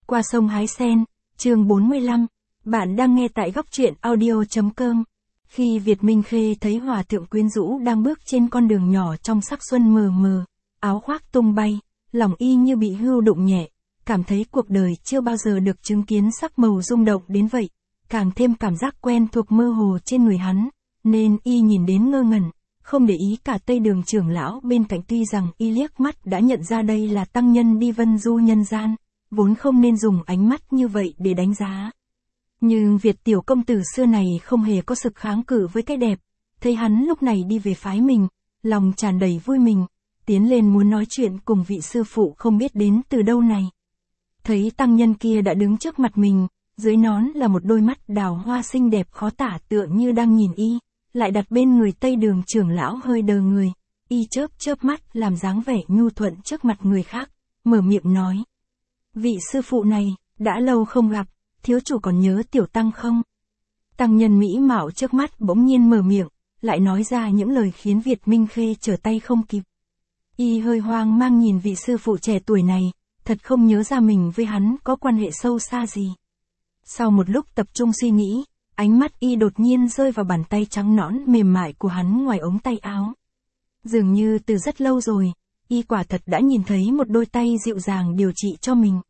Qua sông hái sen, chương 45. Bạn đang nghe tại góc truyện audio.com. Khi Việt Minh Khê thấy hòa thượng quyến rũ đang bước trên con đường nhỏ trong sắc xuân mờ mờ, áo khoác tung bay, lòng y như bị hưu đụng nhẹ, cảm thấy cuộc đời chưa bao giờ được chứng kiến sắc màu rung động đến vậy, càng thêm cảm giác quen thuộc mơ hồ trên người hắn, nên y nhìn đến ngơ ngẩn, không để ý cả Tây Đường trưởng lão bên cạnh. Tuy rằng y liếc mắt đã nhận ra đây là tăng nhân đi vân du nhân gian, vốn không nên dùng ánh mắt như vậy để đánh giá. Nhưng Việt tiểu công tử xưa này không hề có sự kháng cự với cái đẹp, thấy hắn lúc này đi về phái mình, lòng tràn đầy vui mừng, tiến lên muốn nói chuyện cùng vị sư phụ không biết đến từ đâu này. Thấy tăng nhân kia đã đứng trước mặt mình, dưới nón là một đôi mắt đào hoa xinh đẹp khó tả tựa như đang nhìn y, lại đặt bên người Tây Đường trưởng lão hơi đờ người, y chớp chớp mắt làm dáng vẻ nhu thuận trước mặt người khác, mở miệng nói. Vị sư phụ này, đã lâu không gặp, thiếu chủ còn nhớ tiểu tăng không? Tăng nhân mỹ mạo trước mắt bỗng nhiên mở miệng, lại nói ra những lời khiến Việt Minh Khê trở tay không kịp. Y hơi hoang mang nhìn vị sư phụ trẻ tuổi này, thật không nhớ ra mình với hắn có quan hệ sâu xa gì. Sau một lúc tập trung suy nghĩ, ánh mắt y đột nhiên rơi vào bàn tay trắng nõn mềm mại của hắn ngoài ống tay áo. Dường như từ rất lâu rồi, y quả thật đã nhìn thấy một đôi tay dịu dàng điều trị cho mình.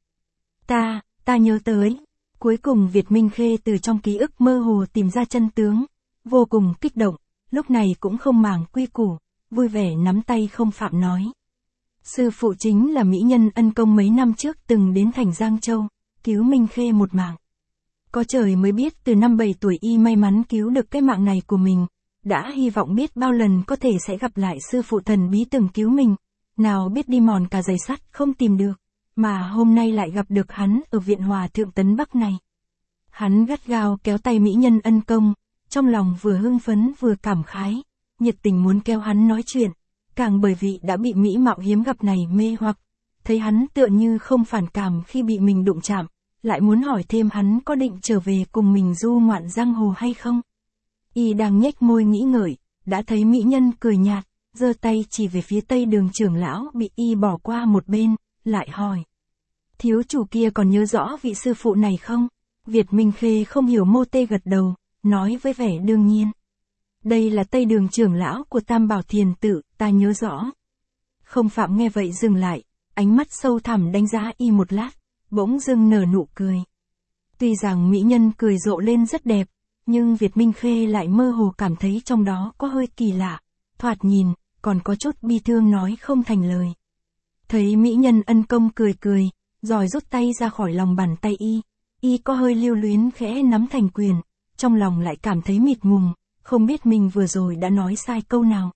Ta nhớ tới. Cuối cùng Việt Minh Khê từ trong ký ức mơ hồ tìm ra chân tướng, vô cùng kích động, lúc này cũng không màng quy củ, vui vẻ nắm tay Không Phạm nói. Sư phụ chính là mỹ nhân ân công mấy năm trước từng đến thành Giang Châu, cứu Minh Khê một mạng. Có trời mới biết từ năm 7 tuổi y may mắn cứu được cái mạng này của mình, đã hy vọng biết bao lần có thể sẽ gặp lại sư phụ thần bí từng cứu mình, nào biết đi mòn cả giày sắt không tìm được, mà hôm nay lại gặp được hắn ở viện hòa thượng Tấn Bắc này. Hắn gắt gao kéo tay mỹ nhân ân công, trong lòng vừa hưng phấn vừa cảm khái, nhiệt tình muốn kéo hắn nói chuyện, càng bởi vì đã bị mỹ mạo hiếm gặp này mê hoặc, thấy hắn tựa như không phản cảm khi bị mình đụng chạm, lại muốn hỏi thêm hắn có định trở về cùng mình du ngoạn giang hồ hay không. Y đang nhếch môi nghĩ ngợi, đã thấy mỹ nhân cười nhạt, giơ tay chỉ về phía Tây Đường trưởng lão bị y bỏ qua một bên, lại hỏi. Thiếu chủ kia còn nhớ rõ vị sư phụ này không? Việt Minh Khê không hiểu mô tê gật đầu, nói với vẻ đương nhiên. Đây là Tây Đường trưởng lão của Tam Bảo Thiền Tự, ta nhớ rõ. Không Phạm nghe vậy dừng lại, ánh mắt sâu thẳm đánh giá y một lát, bỗng dưng nở nụ cười. Tuy rằng mỹ nhân cười rộ lên rất đẹp, nhưng Việt Minh Khê lại mơ hồ cảm thấy trong đó có hơi kỳ lạ, thoạt nhìn, còn có chút bi thương nói không thành lời. Thấy mỹ nhân ân công cười cười, rồi rút tay ra khỏi lòng bàn tay y có hơi lưu luyến khẽ nắm thành quyền, trong lòng lại cảm thấy mịt mùng, không biết mình vừa rồi đã nói sai câu nào.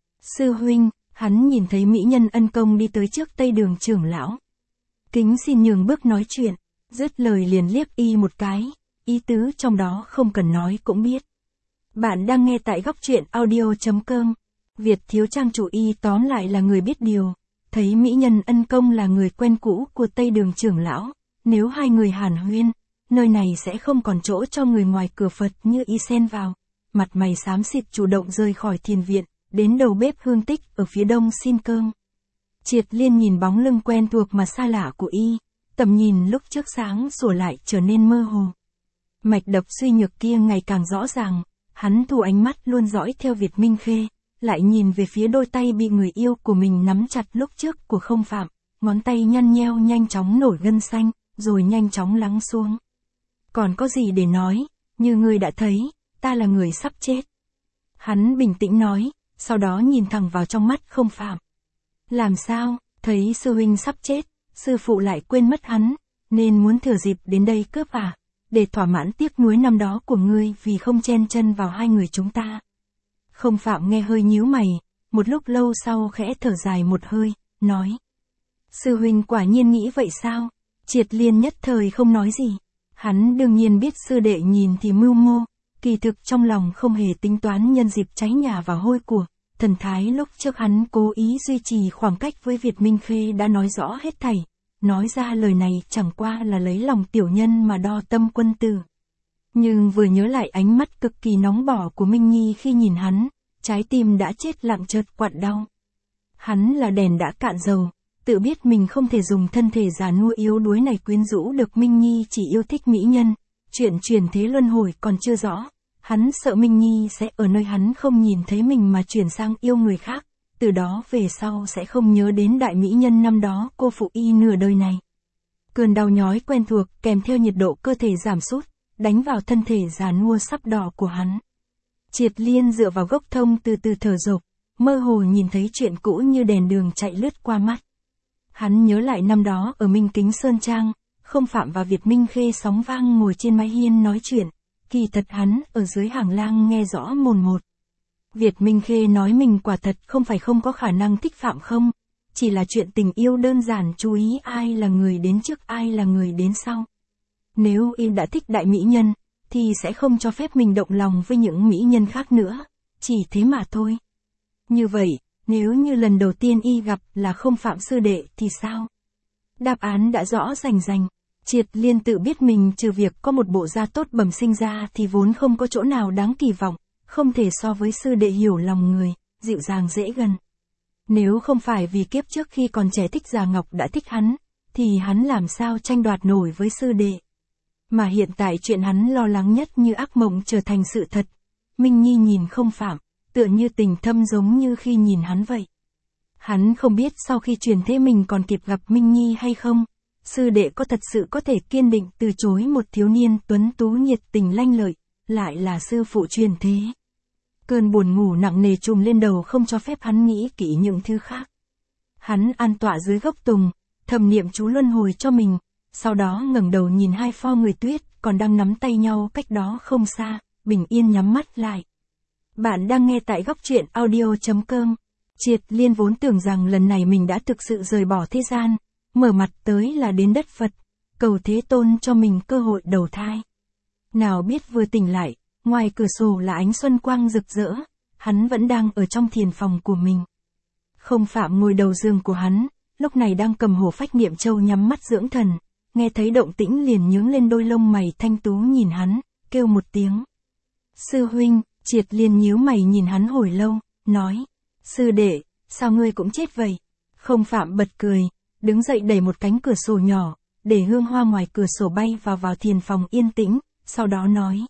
Sư huynh, hắn nhìn thấy mỹ nhân ân công đi tới trước Tây Đường trưởng lão. Kính xin nhường bước nói chuyện, dứt lời liền liếc y một cái, ý tứ trong đó không cần nói cũng biết. Bạn đang nghe tại góc truyện audio.com. Việt thiếu trang chủ y tóm lại là người biết điều, thấy mỹ nhân ân công là người quen cũ của Tây Đường trưởng lão, nếu hai người hàn huyên, nơi này sẽ không còn chỗ cho người ngoài cửa Phật như y xen vào. Mặt mày xám xịt chủ động rời khỏi thiền viện, đến đầu bếp hương tích ở phía đông xin cơm. Triệt Liên nhìn bóng lưng quen thuộc mà xa lạ của y, tầm nhìn lúc trước sáng sủa lại trở nên mơ hồ. Mạch đập suy nhược kia ngày càng rõ ràng, hắn thu ánh mắt luôn dõi theo Việt Minh Khê, lại nhìn về phía đôi tay bị người yêu của mình nắm chặt lúc trước của Không Phạm, ngón tay nhăn nheo nhanh chóng nổi gân xanh, rồi nhanh chóng lắng xuống. Còn có gì để nói, như ngươi đã thấy, ta là người sắp chết. Hắn bình tĩnh nói, sau đó nhìn thẳng vào trong mắt Không Phạm. Làm sao, thấy sư huynh sắp chết, sư phụ lại quên mất hắn, nên muốn thừa dịp đến đây cướp à, để thỏa mãn tiếc nuối năm đó của ngươi vì không chen chân vào hai người chúng ta. Không Phạm nghe hơi nhíu mày, một lúc lâu sau khẽ thở dài một hơi, nói. Sư huynh quả nhiên nghĩ vậy sao? Triệt Liên nhất thời không nói gì. Hắn đương nhiên biết sư đệ nhìn thì mưu mô, kỳ thực trong lòng không hề tính toán nhân dịp cháy nhà và hôi của. Thần thái lúc trước hắn cố ý duy trì khoảng cách với Việt Minh Khê đã nói rõ hết thảy. Nói ra lời này chẳng qua là lấy lòng tiểu nhân mà đo tâm quân tử. Nhưng vừa nhớ lại ánh mắt cực kỳ nóng bỏng của Minh Nhi khi nhìn hắn, trái tim đã chết lặng chợt quặn đau. Hắn là đèn đã cạn dầu, tự biết mình không thể dùng thân thể già nua yếu đuối này quyến rũ được Minh Nhi chỉ yêu thích mỹ nhân, chuyện chuyển thế luân hồi còn chưa rõ, hắn sợ Minh Nhi sẽ ở nơi hắn không nhìn thấy mình mà chuyển sang yêu người khác, từ đó về sau sẽ không nhớ đến đại mỹ nhân năm đó cô phụ y nửa đời này. Cơn đau nhói quen thuộc kèm theo nhiệt độ cơ thể giảm sút, đánh vào thân thể già nua sắp đỏ của hắn. Triệt Liên dựa vào gốc thông từ từ thở dộc, mơ hồ nhìn thấy chuyện cũ như đèn đường chạy lướt qua mắt. Hắn nhớ lại năm đó ở Minh Kính Sơn Trang, Không Phạm và Việt Minh Khê sóng vang ngồi trên mái hiên nói chuyện, kỳ thật hắn ở dưới hàng lang nghe rõ mồn một. Việt Minh Khê nói mình quả thật không phải không có khả năng thích Phạm không, chỉ là chuyện tình yêu đơn giản chú ý ai là người đến trước ai là người đến sau. Nếu y đã thích đại mỹ nhân, thì sẽ không cho phép mình động lòng với những mỹ nhân khác nữa, chỉ thế mà thôi. Như vậy, nếu như lần đầu tiên y gặp là Không Phạm sư đệ thì sao? Đáp án đã rõ rành rành. Triệt Liên tự biết mình trừ việc có một bộ da tốt bẩm sinh ra thì vốn không có chỗ nào đáng kỳ vọng, không thể so với sư đệ hiểu lòng người, dịu dàng dễ gần. Nếu không phải vì kiếp trước khi còn trẻ thích Già Ngọc đã thích hắn, thì hắn làm sao tranh đoạt nổi với sư đệ. Mà hiện tại chuyện hắn lo lắng nhất như ác mộng trở thành sự thật. Minh Nhi nhìn Không Phạm, tựa như tình thâm giống như khi nhìn hắn vậy. Hắn không biết sau khi chuyển thế mình còn kịp gặp Minh Nhi hay không. Sư đệ có thật sự có thể kiên định từ chối một thiếu niên tuấn tú nhiệt tình lanh lợi, lại là sư phụ truyền thế. Cơn buồn ngủ nặng nề trùm lên đầu không cho phép hắn nghĩ kỹ những thứ khác. Hắn an tọa dưới gốc tùng, thầm niệm chú luân hồi cho mình, sau đó ngẩng đầu nhìn hai pho người tuyết còn đang nắm tay nhau cách đó không xa, bình yên nhắm mắt lại. Bạn đang nghe tại góc truyện audio.com. Triệt Liên vốn tưởng rằng lần này mình đã thực sự rời bỏ thế gian, mở mặt tới là đến đất Phật, cầu Thế Tôn cho mình cơ hội đầu thai. Nào biết vừa tỉnh lại, ngoài cửa sổ là ánh xuân quang rực rỡ, hắn vẫn đang ở trong thiền phòng của mình. Không Phạm ngồi đầu giường của hắn, lúc này đang cầm hổ phách niệm châu nhắm mắt dưỡng thần, nghe thấy động tĩnh liền nhướng lên đôi lông mày thanh tú nhìn hắn, kêu một tiếng. Sư huynh. Triệt Liên nhíu mày nhìn hắn hồi lâu, nói. Sư đệ, sao ngươi cũng chết vậy? Không Phạm bật cười, đứng dậy đẩy một cánh cửa sổ nhỏ, để hương hoa ngoài cửa sổ bay vào thiền phòng yên tĩnh, sau đó nói.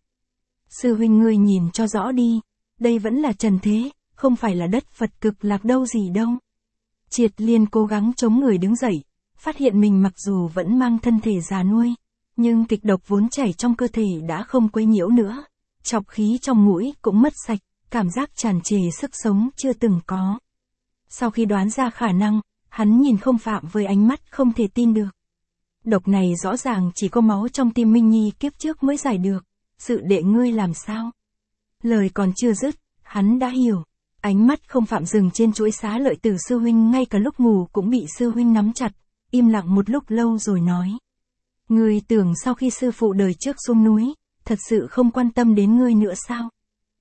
Sư huynh ngươi nhìn cho rõ đi, đây vẫn là trần thế, không phải là đất Phật cực lạc đâu gì đâu. Triệt Liên cố gắng chống người đứng dậy, phát hiện mình mặc dù vẫn mang thân thể già nuôi, nhưng kịch độc vốn chảy trong cơ thể đã không quấy nhiễu nữa. Chọc khí trong mũi cũng mất sạch, cảm giác tràn trề sức sống chưa từng có. Sau khi đoán ra khả năng, hắn nhìn Không Phạm với ánh mắt không thể tin được. Độc này rõ ràng chỉ có máu trong tim Minh Nhi kiếp trước mới giải được, sự đệ ngươi làm sao? Lời còn chưa dứt, hắn đã hiểu. Ánh mắt Không Phạm dừng trên chuỗi xá lợi từ sư huynh ngay cả lúc ngủ cũng bị sư huynh nắm chặt, im lặng một lúc lâu rồi nói. Ngươi tưởng sau khi sư phụ đời trước xuống núi, thật sự không quan tâm đến ngươi nữa sao?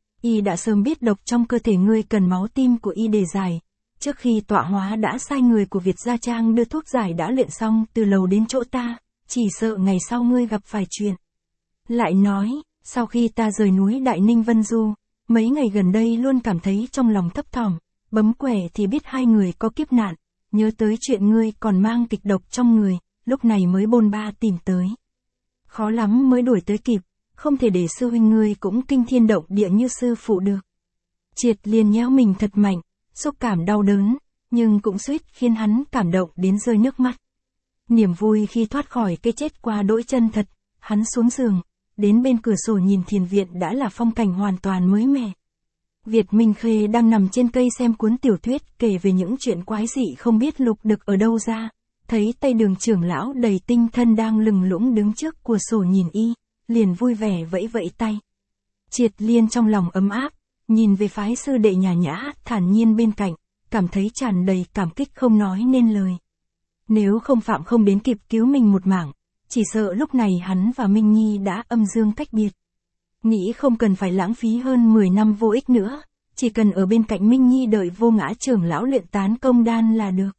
Y đã sớm biết độc trong cơ thể ngươi cần máu tim của y để giải. Trước khi tọa hóa đã sai người của Việt Gia Trang đưa thuốc giải đã luyện xong từ lầu đến chỗ ta, chỉ sợ ngày sau ngươi gặp phải chuyện. Lại nói, sau khi ta rời núi Đại Ninh Vân Du, mấy ngày gần đây luôn cảm thấy trong lòng thấp thỏm, bấm quẻ thì biết hai người có kiếp nạn, nhớ tới chuyện ngươi còn mang kịch độc trong người, lúc này mới bôn ba tìm tới. Khó lắm mới đuổi tới kịp. Không thể để sư huynh ngươi cũng kinh thiên động địa như sư phụ được. Triệt Liên nhéo mình thật mạnh, xúc cảm đau đớn, nhưng cũng suýt khiến hắn cảm động đến rơi nước mắt. Niềm vui khi thoát khỏi cái chết qua đỗi chân thật, hắn xuống giường, đến bên cửa sổ nhìn thiền viện đã là phong cảnh hoàn toàn mới mẻ. Việt Minh Khê đang nằm trên cây xem cuốn tiểu thuyết kể về những chuyện quái dị không biết lục được ở đâu ra, thấy Tây Đường trưởng lão đầy tinh thân đang lừng lũng đứng trước cửa sổ nhìn y. Liền vui vẻ vẫy vẫy tay. Triệt Liên trong lòng ấm áp, nhìn về phái sư đệ nhã nhã, thản nhiên bên cạnh, cảm thấy tràn đầy cảm kích không nói nên lời. Nếu Không Phạm không đến kịp cứu mình một mảng, chỉ sợ lúc này hắn và Minh Nhi đã âm dương cách biệt. Nghĩ không cần phải lãng phí hơn 10 năm vô ích nữa, chỉ cần ở bên cạnh Minh Nhi đợi Vô Ngã trưởng lão luyện tán công đan là được.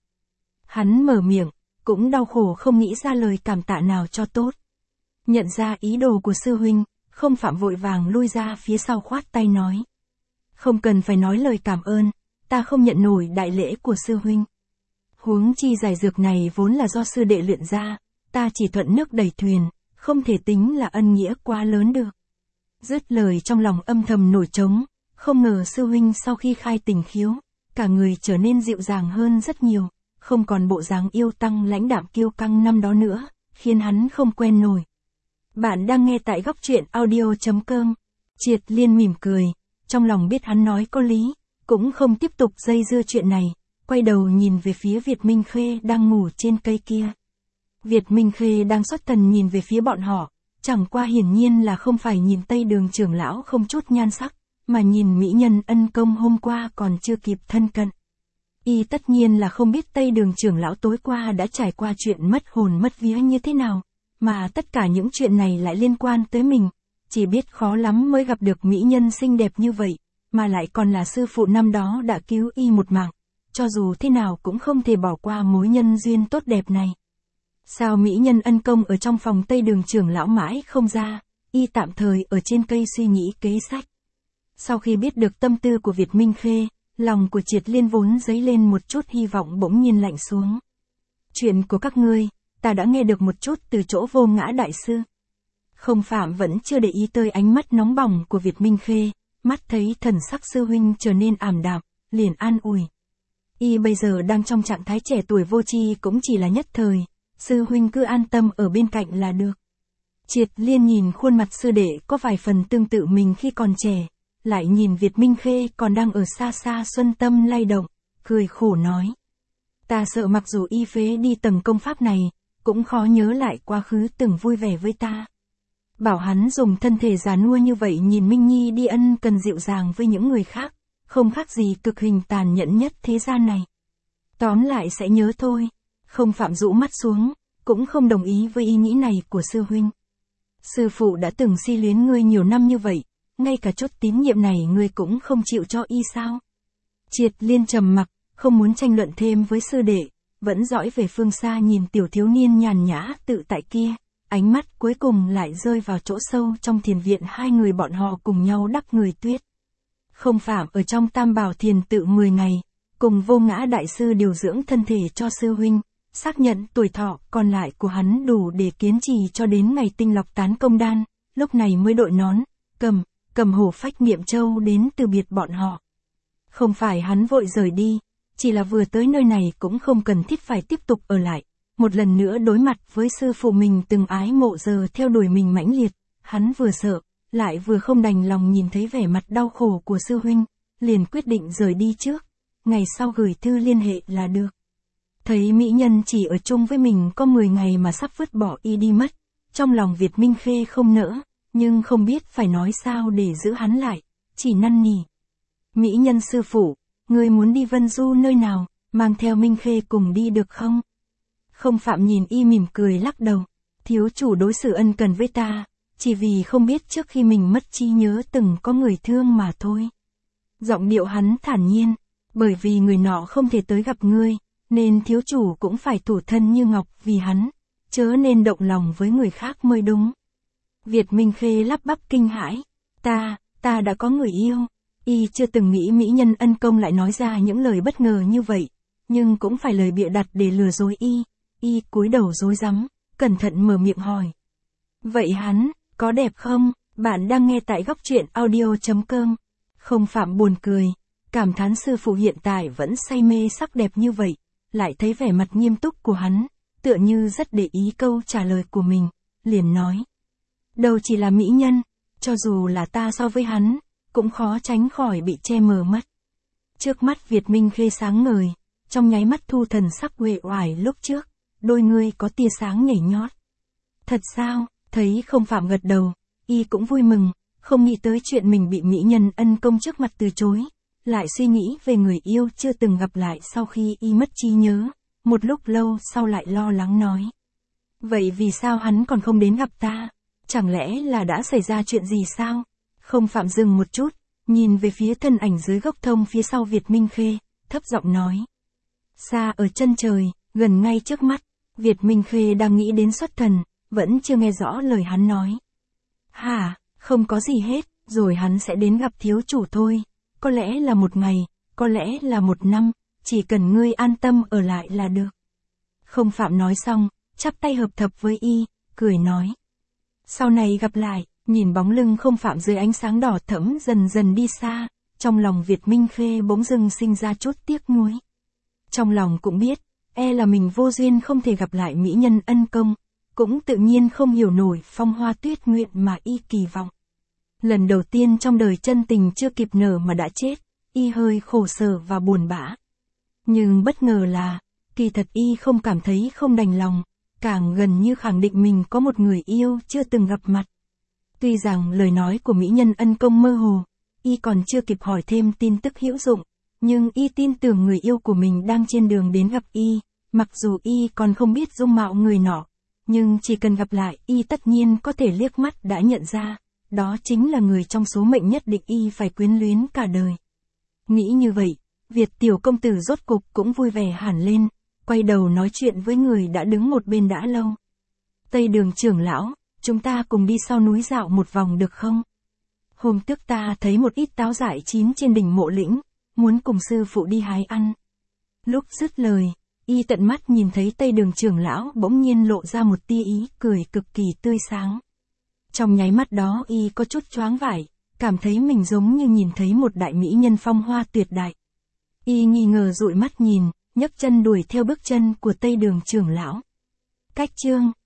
Hắn mở miệng, cũng đau khổ không nghĩ ra lời cảm tạ nào cho tốt. Nhận ra ý đồ của sư huynh, Không Phạm vội vàng lui ra phía sau khoát tay nói. Không cần phải nói lời cảm ơn, ta không nhận nổi đại lễ của sư huynh. Huống chi giải dược này vốn là do sư đệ luyện ra, ta chỉ thuận nước đẩy thuyền, không thể tính là ân nghĩa quá lớn được. Dứt lời trong lòng âm thầm nổi trống, không ngờ sư huynh sau khi khai tình khiếu, cả người trở nên dịu dàng hơn rất nhiều, không còn bộ dáng yêu tăng lãnh đạm kiêu căng năm đó nữa, khiến hắn không quen nổi. Bạn đang nghe tại góc truyện audio.com. Triệt Liên mỉm cười, trong lòng biết hắn nói có lý, cũng không tiếp tục dây dưa chuyện này, quay đầu nhìn về phía Việt Minh Khê đang ngủ trên cây kia. Việt Minh Khê đang xuất thần nhìn về phía bọn họ, chẳng qua hiển nhiên là không phải nhìn Tây Đường trưởng lão không chút nhan sắc, mà nhìn mỹ nhân ân công hôm qua còn chưa kịp thân cận. Y tất nhiên là không biết Tây Đường trưởng lão tối qua đã trải qua chuyện mất hồn mất vía như thế nào, mà tất cả những chuyện này lại liên quan tới mình, chỉ biết khó lắm mới gặp được mỹ nhân xinh đẹp như vậy, mà lại còn là sư phụ năm đó đã cứu Y một mạng, cho dù thế nào cũng không thể bỏ qua mối nhân duyên tốt đẹp này. Sao mỹ nhân ân công ở trong phòng Tây Đường trưởng lão mãi không ra, Y tạm thời ở trên cây suy nghĩ kế sách. Sau khi biết được tâm tư của Việt Minh Khê, lòng của Triệt Liên vốn dấy lên một chút hy vọng bỗng nhiên lạnh xuống. Chuyện của các ngươi, ta đã nghe được một chút từ chỗ Vô Ngã đại sư. Không Phạm vẫn chưa để ý tới ánh mắt nóng bỏng của Việt Minh Khê, mắt thấy thần sắc sư huynh trở nên ảm đạm, liền an ủi. Y bây giờ đang trong trạng thái trẻ tuổi vô tri cũng chỉ là nhất thời, sư huynh cứ an tâm ở bên cạnh là được. Triệt Liên nhìn khuôn mặt sư đệ có vài phần tương tự mình khi còn trẻ, lại nhìn Việt Minh Khê còn đang ở xa xa xuân tâm lay động, cười khổ nói. Ta sợ mặc dù y phế đi tầng công pháp này, cũng khó nhớ lại quá khứ từng vui vẻ với ta. Bảo hắn dùng thân thể già nua như vậy nhìn Minh Nhi đi ân cần dịu dàng với những người khác, không khác gì cực hình tàn nhẫn nhất thế gian này. Tóm lại sẽ nhớ thôi. Không Phạm rũ mắt xuống, cũng không đồng ý với ý nghĩ này của sư huynh. Sư phụ đã từng si luyến ngươi nhiều năm như vậy, ngay cả chút tín nhiệm này ngươi cũng không chịu cho y sao? Triệt Liên trầm mặc, không muốn tranh luận thêm với sư đệ, vẫn dõi về phương xa nhìn tiểu thiếu niên nhàn nhã tự tại kia, ánh mắt cuối cùng lại rơi vào chỗ sâu trong thiền viện hai người bọn họ cùng nhau đắp người tuyết. Không Phạm ở trong Tam Bảo thiền tự 10 ngày, cùng Vô Ngã đại sư điều dưỡng thân thể cho sư huynh, xác nhận tuổi thọ còn lại của hắn đủ để kiên trì cho đến ngày tinh lọc tán công đan, lúc này mới đội nón, cầm hổ phách niệm châu đến từ biệt bọn họ. Không phải hắn vội rời đi, chỉ là vừa tới nơi này cũng không cần thiết phải tiếp tục ở lại, một lần nữa đối mặt với sư phụ mình từng ái mộ giờ theo đuổi mình mãnh liệt, hắn vừa sợ, lại vừa không đành lòng nhìn thấy vẻ mặt đau khổ của sư huynh, liền quyết định rời đi trước, ngày sau gửi thư liên hệ là được. Thấy mỹ nhân chỉ ở chung với mình có 10 ngày mà sắp vứt bỏ y đi mất, trong lòng Việt Minh Khê không nỡ, nhưng không biết phải nói sao để giữ hắn lại, chỉ năn nỉ. Mỹ nhân sư phụ, ngươi muốn đi Vân Du nơi nào, mang theo Minh Khê cùng đi được không? Không Phạm nhìn y mỉm cười lắc đầu, thiếu chủ đối xử ân cần với ta, chỉ vì không biết trước khi mình mất trí nhớ từng có người thương mà thôi. Giọng điệu hắn thản nhiên, bởi vì người nọ không thể tới gặp ngươi, nên thiếu chủ cũng phải thủ thân như ngọc vì hắn, chớ nên động lòng với người khác mới đúng. Việt Minh Khê lắp bắp kinh hãi, ta đã có người yêu. Y chưa từng nghĩ mỹ nhân ân công lại nói ra những lời bất ngờ như vậy, nhưng cũng phải lời bịa đặt để lừa dối y cúi đầu rối rắm, cẩn thận mở miệng hỏi. Vậy hắn, có đẹp không? Bạn đang nghe tại góc truyện audio.com. Không Phạm buồn cười, cảm thán sư phụ hiện tại vẫn say mê sắc đẹp như vậy, lại thấy vẻ mặt nghiêm túc của hắn, tựa như rất để ý câu trả lời của mình, liền nói. Đâu chỉ là mỹ nhân, cho dù là ta so với hắn, cũng khó tránh khỏi bị che mờ mất. Trước mắt Việt Minh Khê sáng ngời, trong nháy mắt thu thần sắc uể oải lúc trước, đôi ngươi có tia sáng nhảy nhót. Thật sao? Thấy Không Phạm gật đầu, y cũng vui mừng, không nghĩ tới chuyện mình bị mỹ nhân ân công trước mặt từ chối, lại suy nghĩ về người yêu chưa từng gặp lại sau khi y mất trí nhớ, một lúc lâu sau lại lo lắng nói. Vậy vì sao hắn còn không đến gặp ta? Chẳng lẽ là đã xảy ra chuyện gì sao? Không Phạm dừng một chút, nhìn về phía thân ảnh dưới gốc thông phía sau Việt Minh Khê, thấp giọng nói. Xa ở chân trời, gần ngay trước mắt, Việt Minh Khê đang nghĩ đến xuất thần, vẫn chưa nghe rõ lời hắn nói. Hả, không có gì hết, rồi hắn sẽ đến gặp thiếu chủ thôi, có lẽ là 1 ngày, có lẽ là 1 năm, chỉ cần ngươi an tâm ở lại là được. Không Phạm nói xong, chắp tay hợp thập với y, cười nói. Sau này gặp lại, nhìn bóng lưng Không Phạm dưới ánh sáng đỏ thẫm dần dần đi xa, trong lòng Việt Minh Khê bỗng dưng sinh ra chút tiếc nuối. Trong lòng cũng biết, là mình vô duyên không thể gặp lại mỹ nhân Ân Công, cũng tự nhiên không hiểu nổi phong hoa tuyết nguyện mà y kỳ vọng. Lần đầu tiên trong đời chân tình chưa kịp nở mà đã chết, y hơi khổ sở và buồn bã. Nhưng bất ngờ là, kỳ thật y không cảm thấy không đành lòng, càng gần như khẳng định mình có một người yêu chưa từng gặp mặt. Tuy rằng lời nói của mỹ nhân Ân Công mơ hồ, y còn chưa kịp hỏi thêm tin tức hữu dụng, nhưng y tin tưởng người yêu của mình đang trên đường đến gặp y, mặc dù y còn không biết dung mạo người nọ, nhưng chỉ cần gặp lại y tất nhiên có thể liếc mắt đã nhận ra, đó chính là người trong số mệnh nhất định y phải quyến luyến cả đời. Nghĩ như vậy, Việt tiểu công tử rốt cục cũng vui vẻ hẳn lên, quay đầu nói chuyện với người đã đứng một bên đã lâu. Tây Đường trưởng lão, chúng ta cùng đi sau núi dạo một vòng được không? Hôm trước ta thấy một ít táo dại chín trên đỉnh Mộ Lĩnh, muốn cùng sư phụ đi hái ăn. Lúc dứt lời, y tận mắt nhìn thấy Tây Đường trưởng lão bỗng nhiên lộ ra một tia ý cười cực kỳ tươi sáng. Trong nháy mắt đó y có chút choáng vải, cảm thấy mình giống như nhìn thấy một đại mỹ nhân phong hoa tuyệt đại. Y nghi ngờ dụi mắt nhìn, nhấc chân đuổi theo bước chân của Tây Đường trưởng lão. Cách chương